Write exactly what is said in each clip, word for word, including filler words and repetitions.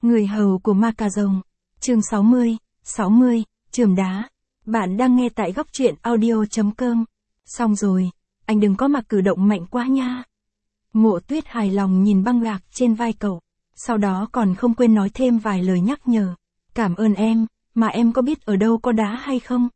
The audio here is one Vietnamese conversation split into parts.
Người hầu của ma cà rồng. Chương sáu mươi, sáu mươi, chườm đá. Bạn đang nghe tại góc truyện audio chấm com. Xong rồi, anh đừng có mà cử động mạnh quá nha. Mộ Tuyết hài lòng nhìn băng gạc trên vai cậu, sau đó còn không quên nói thêm vài lời nhắc nhở. Cảm ơn em, mà em có biết ở đâu có đá hay không?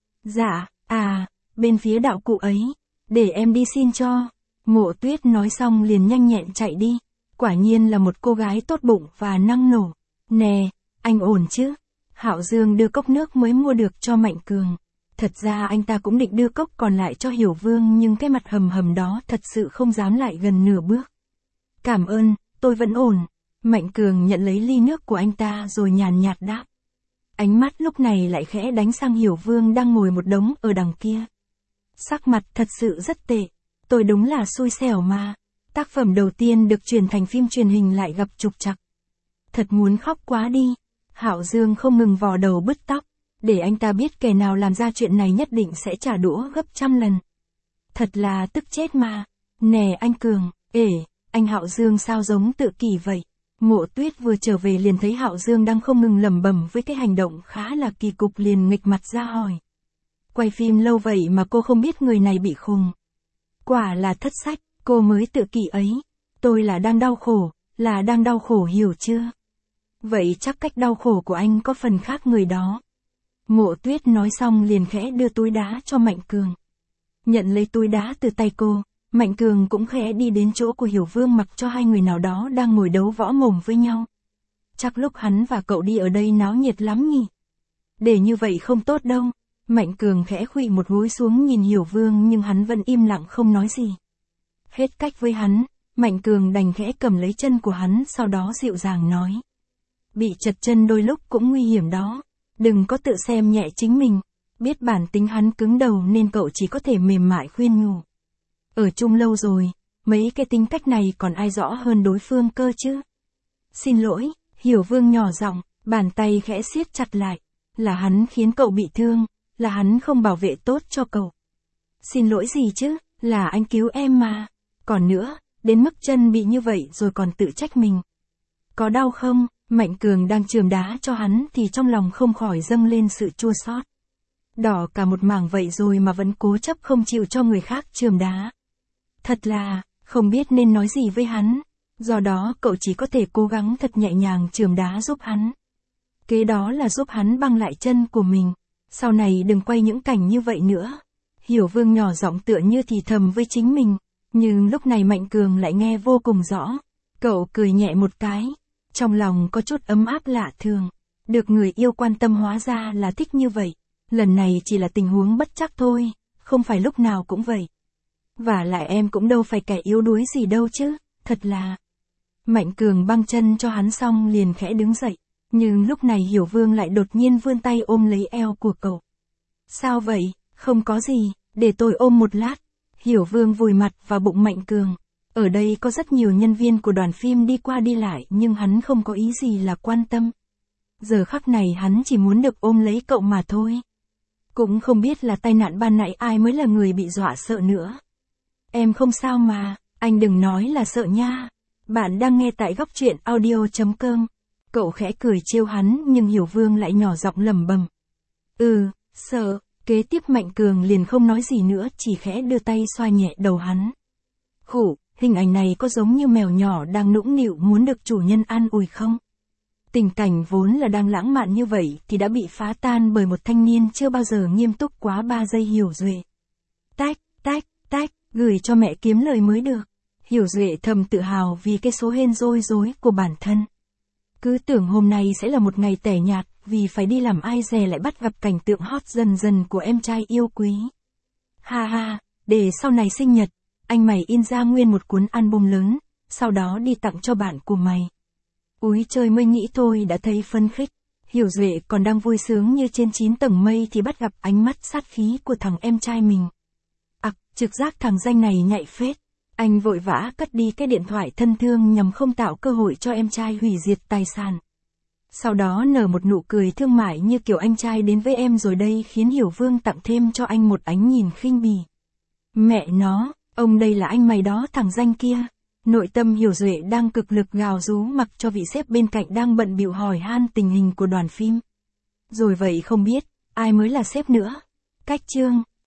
Dạ, à, bên phía đạo cụ ấy, để em đi xin cho. Mộ Tuyết nói xong liền nhanh nhẹn chạy đi. Quả nhiên là một cô gái tốt bụng và năng nổ. Nè, anh ổn chứ? Hạo Dương đưa cốc nước mới mua được cho Mạnh Cường. Thật ra anh ta cũng định đưa cốc còn lại cho Hiểu Vương, nhưng cái mặt hầm hầm đó thật sự không dám lại gần nửa bước. Cảm ơn, tôi vẫn ổn. Mạnh Cường nhận lấy ly nước của anh ta rồi nhàn nhạt đáp. Ánh mắt lúc này lại khẽ đánh sang Hiểu Vương đang ngồi một đống ở đằng kia. Sắc mặt thật sự rất tệ. Tôi đúng là xui xẻo mà. Tác phẩm đầu tiên được truyền thành phim truyền hình lại gặp trục trặc. Thật muốn khóc quá đi. Hạo Dương không ngừng vò đầu bứt tóc, để anh ta biết kẻ nào làm ra chuyện này nhất định sẽ trả đũa gấp trăm lần. Thật là tức chết mà. Nè anh Cường, ể, anh Hạo Dương sao giống tự kỷ vậy? Mộ Tuyết vừa trở về liền thấy Hạo Dương đang không ngừng lẩm bẩm với cái hành động khá là kỳ cục, liền nghịch mặt ra hỏi. Quay phim lâu vậy mà cô không biết người này bị khùng. Quả là thất sách, cô mới tự kỷ ấy. Tôi là đang đau khổ, là đang đau khổ, hiểu chưa? Vậy chắc cách đau khổ của anh có phần khác người đó. Mộ Tuyết nói xong liền khẽ đưa túi đá cho Mạnh Cường. Nhận lấy túi đá từ tay cô, Mạnh Cường cũng khẽ đi đến chỗ của Hiểu Vương, mặc cho hai người nào đó đang ngồi đấu võ mồm với nhau. Chắc lúc hắn và cậu đi ở đây náo nhiệt lắm nhỉ? Để như vậy không tốt đâu. Mạnh Cường khẽ khuỵu một gối xuống nhìn Hiểu Vương, nhưng hắn vẫn im lặng không nói gì. Hết cách với hắn, Mạnh Cường đành khẽ cầm lấy chân của hắn, sau đó dịu dàng nói. Bị chật chân đôi lúc cũng nguy hiểm đó. Đừng có tự xem nhẹ chính mình. Biết bản tính hắn cứng đầu nên cậu chỉ có thể mềm mại khuyên nhủ. Ở chung lâu rồi, mấy cái tính cách này còn ai rõ hơn đối phương cơ chứ? Xin lỗi, Hiểu Vương nhỏ giọng, bàn tay khẽ siết chặt lại. Là hắn khiến cậu bị thương, là hắn không bảo vệ tốt cho cậu. Xin lỗi gì chứ, là anh cứu em mà. Còn nữa, đến mức chân bị như vậy rồi còn tự trách mình. Có đau không? Mạnh Cường đang chườm đá cho hắn thì trong lòng không khỏi dâng lên sự chua xót. Đỏ cả một mảng vậy rồi mà vẫn cố chấp không chịu cho người khác chườm đá. Thật là, không biết nên nói gì với hắn. Do đó cậu chỉ có thể cố gắng thật nhẹ nhàng chườm đá giúp hắn. Kế đó là giúp hắn băng lại chân của mình. Sau này đừng quay những cảnh như vậy nữa. Hiểu Vương nhỏ giọng tựa như thì thầm với chính mình. Nhưng lúc này Mạnh Cường lại nghe vô cùng rõ. Cậu cười nhẹ một cái. Trong lòng có chút ấm áp lạ thường. Được người yêu quan tâm hóa ra là thích như vậy. Lần này chỉ là tình huống bất trắc thôi. Không phải lúc nào cũng vậy. Và lại em cũng đâu phải kẻ yếu đuối gì đâu chứ. Thật là. Mạnh Cường băng chân cho hắn xong liền khẽ đứng dậy. Nhưng lúc này Hiểu Vương lại đột nhiên vươn tay ôm lấy eo của cậu. Sao vậy? Không có gì, để tôi ôm một lát. Hiểu Vương vùi mặt vào bụng Mạnh Cường. Ở đây có rất nhiều nhân viên của đoàn phim đi qua đi lại, nhưng hắn không có ý gì là quan tâm. Giờ khắc này hắn chỉ muốn được ôm lấy cậu mà thôi. Cũng không biết là tai nạn ban nãy ai mới là người bị dọa sợ nữa. Em không sao mà, anh đừng nói là sợ nha. Bạn đang nghe tại góc truyện audio chấm com. Cậu khẽ cười trêu hắn, nhưng Hiểu Vương lại nhỏ giọng lẩm bẩm. Ừ, sợ. Kế tiếp Mạnh Cường liền không nói gì nữa, chỉ khẽ đưa tay xoa nhẹ đầu hắn. Khủ, hình ảnh này có giống như mèo nhỏ đang nũng nịu muốn được chủ nhân an ủi không? Tình cảnh vốn là đang lãng mạn như vậy thì đã bị phá tan bởi một thanh niên chưa bao giờ nghiêm túc quá ba giây. Hiểu Duệ. Tách, tách, tách, gửi cho mẹ kiếm lời mới được. Hiểu Duệ thầm tự hào vì cái số hên rối rối của bản thân. Cứ tưởng hôm nay sẽ là một ngày tẻ nhạt, vì phải đi làm ai dè lại bắt gặp cảnh tượng hot dần dần của em trai yêu quý. Ha ha, để sau này sinh nhật, anh mày in ra nguyên một cuốn album lớn, sau đó đi tặng cho bạn của mày. Úi trời, mới nghĩ thôi đã thấy phấn khích. Hiểu Duệ còn đang vui sướng như trên chín tầng mây thì bắt gặp ánh mắt sát khí của thằng em trai mình. Ặc, trực giác thằng danh này nhạy phết. Anh vội vã cất đi cái điện thoại thân thương nhằm không tạo cơ hội cho em trai hủy diệt tài sản. Sau đó nở một nụ cười thương mại như kiểu anh trai đến với em rồi đây, khiến Hiểu Vương tặng thêm cho anh một ánh nhìn khinh bỉ. Mẹ nó, ông đây là anh mày đó thằng danh kia. Nội tâm Hiểu Duệ đang cực lực gào rú mặc cho vị sếp bên cạnh đang bận bịu hỏi han tình hình của đoàn phim. Rồi vậy không biết, ai mới là sếp nữa? Cách chương